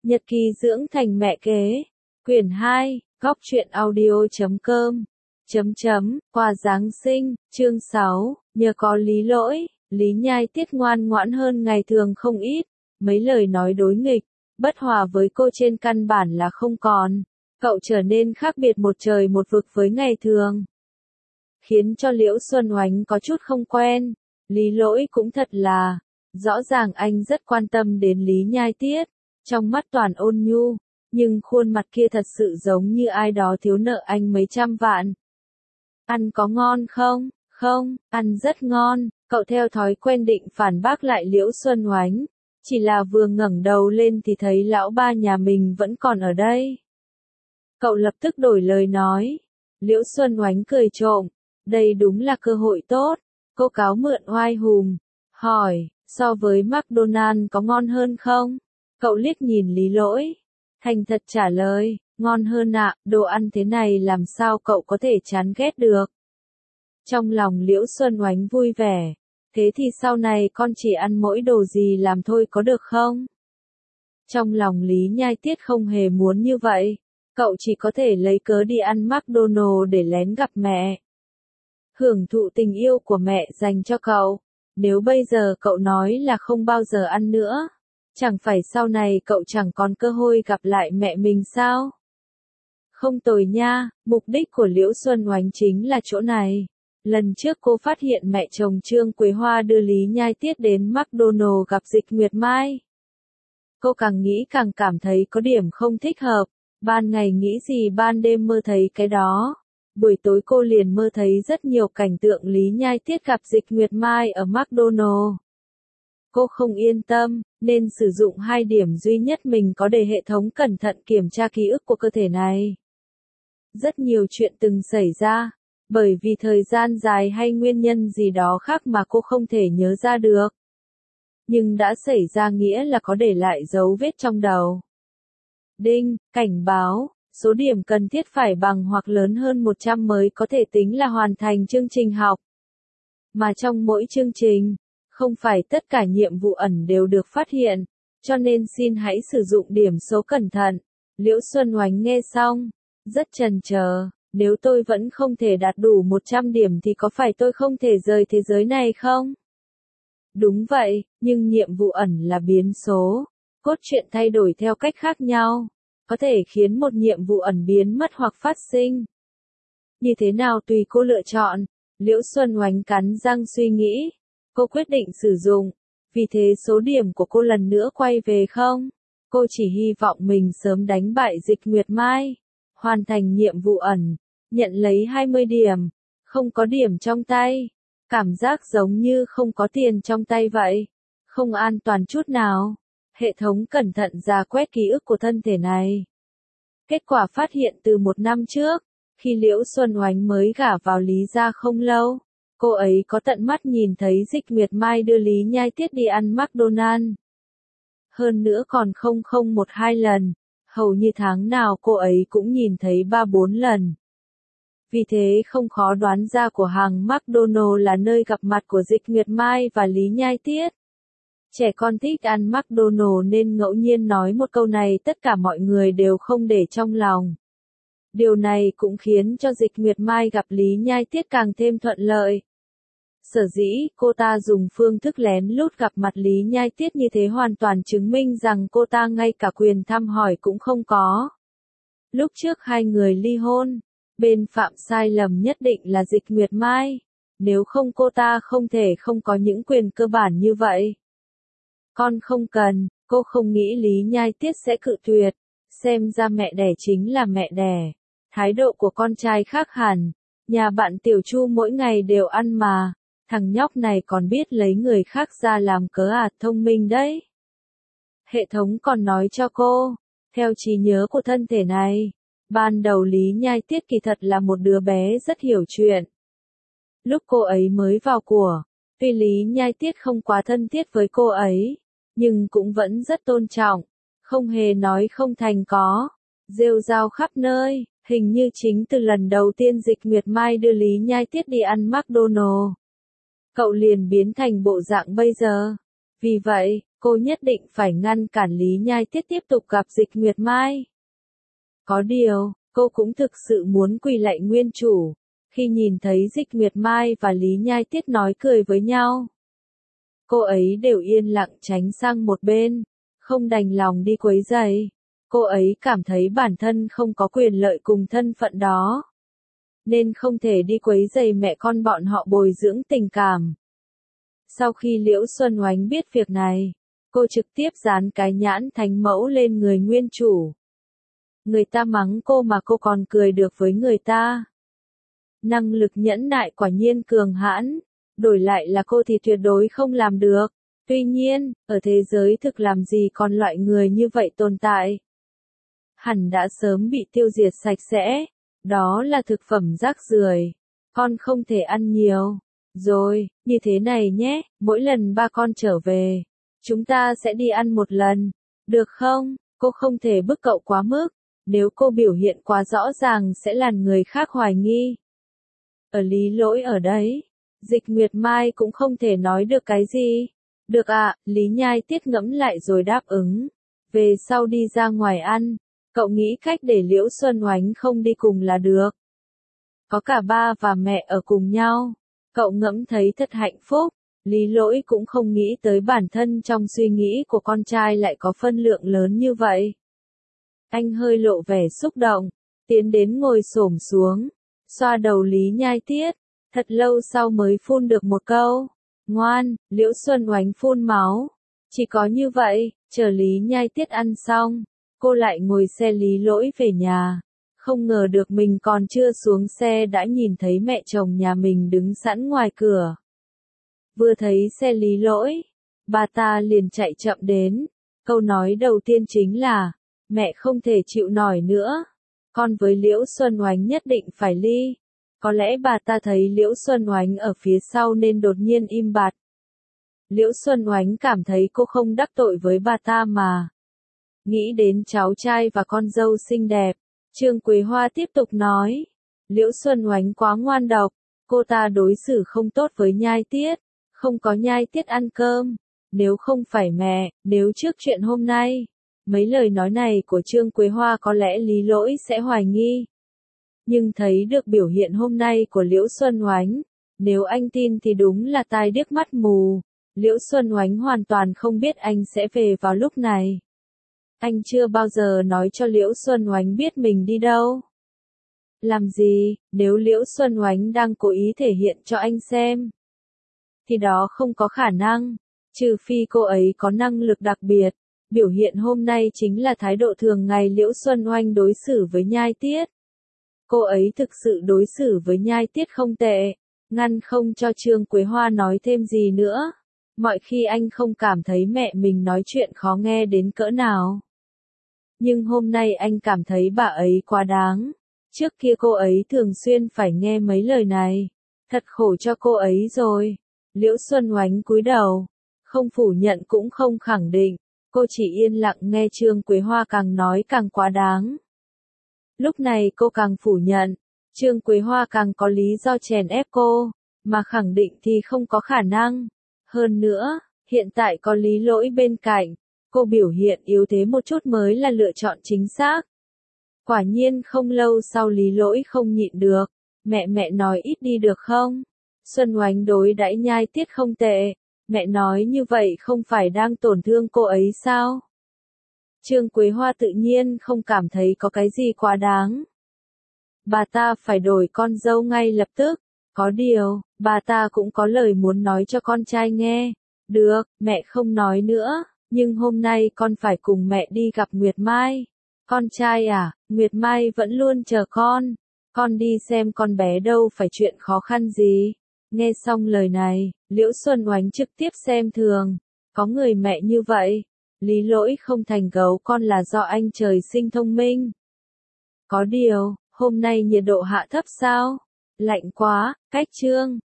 Nhật ký dưỡng thành mẹ kế. Quyển 2, Góc truyện audio.com. Quà Giáng sinh, chương 6, nhờ có Lý Lỗi, Lý Nhai Tiết ngoan ngoãn hơn ngày thường không ít, mấy lời nói đối nghịch, bất hòa với cô trên căn bản là không còn, cậu trở nên khác biệt một trời một vực với ngày thường. Khiến cho Liễu Xuân Oánh có chút không quen, Lý Lỗi cũng thật là, rõ ràng anh rất quan tâm đến Lý Nhai Tiết, trong mắt toàn ôn nhu, nhưng khuôn mặt kia thật sự giống như ai đó thiếu nợ anh mấy trăm vạn. Ăn có ngon không? Không, ăn rất ngon, cậu theo thói quen định phản bác lại Liễu Xuân Oánh, chỉ là vừa ngẩng đầu lên thì thấy lão ba nhà mình vẫn còn ở đây. Cậu lập tức đổi lời nói, Liễu Xuân Oánh cười trộm, đây đúng là cơ hội tốt, cô cáo mượn oai hùm, hỏi, so với McDonald's có ngon hơn không? Cậu liếc nhìn Lý Lỗi, thành thật trả lời, ngon hơn ạ, đồ ăn thế này làm sao cậu có thể chán ghét được. Trong lòng Liễu Xuân Oánh vui vẻ, thế thì sau này con chỉ ăn mỗi đồ gì làm thôi có được không? Trong lòng Lý Nhai Tiết không hề muốn như vậy, cậu chỉ có thể lấy cớ đi ăn McDonald's để lén gặp mẹ. Hưởng thụ tình yêu của mẹ dành cho cậu, nếu bây giờ cậu nói là không bao giờ ăn nữa, chẳng phải sau này cậu chẳng còn cơ hội gặp lại mẹ mình sao? Không tồi nha, mục đích của Liễu Xuân Oánh chính là chỗ này. Lần trước cô phát hiện mẹ chồng Trương Quế Hoa đưa Lý Nhai Tiết đến McDonald's gặp Dịch Nguyệt Mai. Cô càng nghĩ càng cảm thấy có điểm không thích hợp, ban ngày nghĩ gì ban đêm mơ thấy cái đó. Buổi tối cô liền mơ thấy rất nhiều cảnh tượng Lý Nhai Tiết gặp Dịch Nguyệt Mai ở McDonald's. Cô không yên tâm, nên sử dụng hai điểm duy nhất mình có để hệ thống cẩn thận kiểm tra ký ức của cơ thể này. Rất nhiều chuyện từng xảy ra, bởi vì thời gian dài hay nguyên nhân gì đó khác mà cô không thể nhớ ra được. Nhưng đã xảy ra nghĩa là có để lại dấu vết trong đầu. Đinh, cảnh báo, số điểm cần thiết phải bằng hoặc lớn hơn 100 mới có thể tính là hoàn thành chương trình học. Mà trong mỗi chương trình, không phải tất cả nhiệm vụ ẩn đều được phát hiện, cho nên xin hãy sử dụng điểm số cẩn thận. Liễu Xuân Oánh nghe xong, rất chần chờ, nếu tôi vẫn không thể đạt đủ 100 điểm thì có phải tôi không thể rời thế giới này không? Đúng vậy, nhưng nhiệm vụ ẩn là biến số, cốt truyện thay đổi theo cách khác nhau, có thể khiến một nhiệm vụ ẩn biến mất hoặc phát sinh. Như thế nào tùy cô lựa chọn, Liễu Xuân Oánh cắn răng suy nghĩ. Cô quyết định sử dụng, vì thế số điểm của cô lần nữa quay về không. Cô chỉ hy vọng mình sớm đánh bại Dịch Nguyệt Mai, hoàn thành nhiệm vụ ẩn, nhận lấy 20 điểm, không có điểm trong tay. Cảm giác giống như không có tiền trong tay vậy, không an toàn chút nào. Hệ thống cẩn thận rà quét ký ức của thân thể này. Kết quả phát hiện từ một năm trước, khi Liễu Xuân Oánh mới gả vào Lý gia không lâu. Cô ấy có tận mắt nhìn thấy Dịch Nguyệt Mai đưa Lý Nhai Tiết đi ăn McDonald's. Hơn nữa còn không một hai lần, hầu như tháng nào cô ấy cũng nhìn thấy 3-4 lần. Vì thế không khó đoán ra của hàng McDonald's là nơi gặp mặt của Dịch Nguyệt Mai và Lý Nhai Tiết. Trẻ con thích ăn McDonald's nên ngẫu nhiên nói một câu này tất cả mọi người đều không để trong lòng. Điều này cũng khiến cho Dịch Nguyệt Mai gặp Lý Nhai Tiết càng thêm thuận lợi. Sở dĩ cô ta dùng phương thức lén lút gặp mặt Lý Nhai Tiết như thế hoàn toàn chứng minh rằng cô ta ngay cả quyền thăm hỏi cũng không có. Lúc trước hai người ly hôn, bên phạm sai lầm nhất định là Dịch Nguyệt Mai, nếu không cô ta không thể không có những quyền cơ bản như vậy. Con không cần, cô không nghĩ Lý Nhai Tiết sẽ cự tuyệt, xem ra mẹ đẻ chính là mẹ đẻ. Thái độ của con trai khác hẳn, nhà bạn Tiểu Chu mỗi ngày đều ăn mà, thằng nhóc này còn biết lấy người khác ra làm cớ à, thông minh đấy. Hệ thống còn nói cho cô, theo trí nhớ của thân thể này, ban đầu Lý Nhai Tiết kỳ thật là một đứa bé rất hiểu chuyện. Lúc cô ấy mới vào của, tuy Lý Nhai Tiết không quá thân thiết với cô ấy, nhưng cũng vẫn rất tôn trọng, không hề nói không thành có, rêu rao khắp nơi. Hình như chính từ lần đầu tiên Dịch Nguyệt Mai đưa Lý Nhai Tiết đi ăn McDonald's, cậu liền biến thành bộ dạng bây giờ. Vì vậy, cô nhất định phải ngăn cản Lý Nhai Tiết tiếp tục gặp Dịch Nguyệt Mai. Có điều, cô cũng thực sự muốn quỳ lạy nguyên chủ, khi nhìn thấy Dịch Nguyệt Mai và Lý Nhai Tiết nói cười với nhau. Cô ấy đều yên lặng tránh sang một bên, không đành lòng đi quấy rầy. Cô ấy cảm thấy bản thân không có quyền lợi cùng thân phận đó, nên không thể đi quấy rầy mẹ con bọn họ bồi dưỡng tình cảm. Sau khi Liễu Xuân Oánh biết việc này, cô trực tiếp dán cái nhãn thánh mẫu lên người nguyên chủ. Người ta mắng cô mà cô còn cười được với người ta. Năng lực nhẫn nại quả nhiên cường hãn, đổi lại là cô thì tuyệt đối không làm được. Tuy nhiên, ở thế giới thực làm gì còn loại người như vậy tồn tại. Hẳn đã sớm bị tiêu diệt sạch sẽ, đó là thực phẩm rác rưởi, con không thể ăn nhiều. Rồi, như thế này nhé, mỗi lần ba con trở về, chúng ta sẽ đi ăn một lần, được không? Cô không thể bức cậu quá mức, nếu cô biểu hiện quá rõ ràng sẽ làm người khác hoài nghi. Ở Lý Lỗi ở đấy, Dịch Nguyệt Mai cũng không thể nói được cái gì. Được ạ, Lý Nhai Tiết ngẫm lại rồi đáp ứng. Về sau đi ra ngoài ăn, cậu nghĩ cách để Liễu Xuân Oánh không đi cùng là được. Có cả ba và mẹ ở cùng nhau, cậu ngẫm thấy thật hạnh phúc. Lý Lỗi cũng không nghĩ tới bản thân trong suy nghĩ của con trai lại có phân lượng lớn như vậy. Anh hơi lộ vẻ xúc động, tiến đến ngồi xổm xuống, xoa đầu Lý Nhai Tiết, thật lâu sau mới phun được một câu. Ngoan, Liễu Xuân Oánh phun máu. Chỉ có như vậy, chờ Lý Nhai Tiết ăn xong, cô lại ngồi xe Lý Lỗi về nhà. Không ngờ được mình còn chưa xuống xe đã nhìn thấy mẹ chồng nhà mình đứng sẵn ngoài cửa. Vừa thấy xe Lý Lỗi, bà ta liền chạy chậm đến. Câu nói đầu tiên chính là, mẹ không thể chịu nổi nữa. Con với Liễu Xuân Oánh nhất định phải ly. Có lẽ bà ta thấy Liễu Xuân Oánh ở phía sau nên đột nhiên im bặt. Liễu Xuân Oánh cảm thấy cô không đắc tội với bà ta mà. Nghĩ đến cháu trai và con dâu xinh đẹp, Trương Quế Hoa tiếp tục nói. Liễu Xuân Oánh quá ngoan độc, cô ta đối xử không tốt với Nhai Tiết, không có Nhai Tiết ăn cơm. Nếu không phải mẹ, nếu trước chuyện hôm nay, mấy lời nói này của Trương Quế Hoa có lẽ Lý Lỗi sẽ hoài nghi. Nhưng thấy được biểu hiện hôm nay của Liễu Xuân Oánh, nếu anh tin thì đúng là tai điếc mắt mù. Liễu Xuân Oánh hoàn toàn không biết anh sẽ về vào lúc này. Anh chưa bao giờ nói cho Liễu Xuân Oánh biết mình đi đâu. Làm gì, nếu Liễu Xuân Oánh đang cố ý thể hiện cho anh xem, thì đó không có khả năng, trừ phi cô ấy có năng lực đặc biệt. Biểu hiện hôm nay chính là thái độ thường ngày Liễu Xuân Oánh đối xử với Nhai Tiết. Cô ấy thực sự đối xử với Nhai Tiết không tệ, ngăn không cho Trương Quế Hoa nói thêm gì nữa. Mọi khi anh không cảm thấy mẹ mình nói chuyện khó nghe đến cỡ nào. Nhưng hôm nay anh cảm thấy bà ấy quá đáng. Trước kia cô ấy thường xuyên phải nghe mấy lời này. Thật khổ cho cô ấy rồi. Liễu Xuân Oánh cúi đầu, không phủ nhận cũng không khẳng định. Cô chỉ yên lặng nghe Trương Quế Hoa càng nói càng quá đáng. Lúc này cô càng phủ nhận, Trương Quế Hoa càng có lý do chèn ép cô, mà khẳng định thì không có khả năng. Hơn nữa, hiện tại có Lý Lỗi bên cạnh, cô biểu hiện yếu thế một chút mới là lựa chọn chính xác. Quả nhiên không lâu sau Lý Lỗi không nhịn được, mẹ nói ít đi được không? Xuân Oánh đối đãi Nhai Tiết không tệ, mẹ nói như vậy không phải đang tổn thương cô ấy sao? Trương Quế Hoa tự nhiên không cảm thấy có cái gì quá đáng. Bà ta phải đổi con dâu ngay lập tức. Có điều, bà ta cũng có lời muốn nói cho con trai nghe. Được, mẹ không nói nữa, nhưng hôm nay con phải cùng mẹ đi gặp Nguyệt Mai. Con trai à, Nguyệt Mai vẫn luôn chờ con đi xem con bé đâu phải chuyện khó khăn gì. Nghe xong lời này, Liễu Xuân Oánh trực tiếp xem thường. Có người mẹ như vậy, Lý Lỗi không thành gấu con là do anh trời sinh thông minh. Có điều, hôm nay nhiệt độ hạ thấp sao? Lạnh quá, cách Trương